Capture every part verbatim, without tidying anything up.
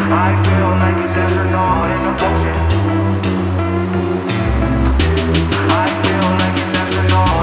I feel like it's astronaut in the ocean. I feel like it's astronaut.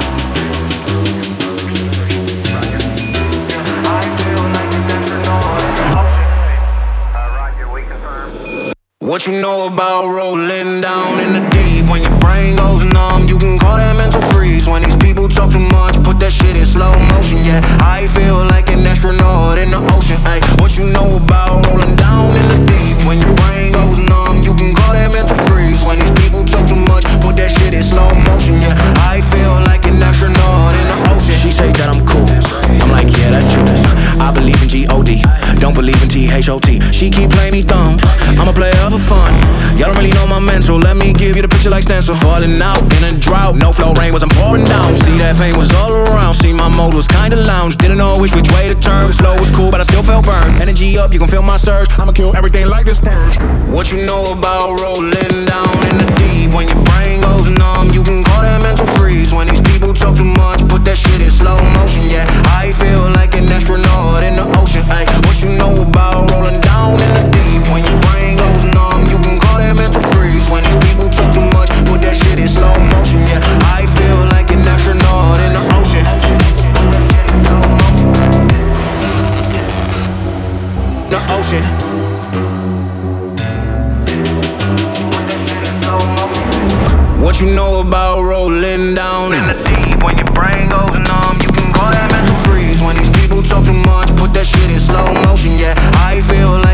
I feel like it's astronaut in the ocean. Uh, Roger, we confirm. What you know about rolling down in the deep? When your brain goes numb, you can call that mental freeze. When these people talk too much, put that shit in slow motion. Yeah, I feel like an astronaut in the ocean. Ay, what you know about rolling down in the deep? When your brain goes numb, you can call that mental freeze. When these people talk too much, put that shit in slow motion. Yeah, I feel like an astronaut in the ocean. She say that I'm cool, I'm like, yeah, that's true. I believe in G O D, don't believe in T H O T. She keep playing me dumb, I'm a player for fun. Y'all don't really know my mental, let me give you the picture like stencil. Falling out in a drought, no flow, rain wasn't pouring down. See that pain was all around, see my mode was kinda lounge. Didn't know which which way to turn, flow was cool but I still felt burned. Energy up, you can feel my surge, I'ma kill everything like this purge. What you know about rolling down in the deep? When your brain goes numb, you can call that mental freeze. When these people talk too much, put that shit in slow motion. Yeah, I feel like an astronaut in the ocean. Ay, what you know about rolling down in the deep? When your brain goes numb, you can call that mental freeze. When these people talk too much, put that shit in slow motion. Yeah, I feel like an astronaut in the ocean. The ocean. What you know about rolling down in the deep? When your brain goes numb, you can call that mental freeze. When these people talk too much, put that shit in slow motion. Yeah, I feel like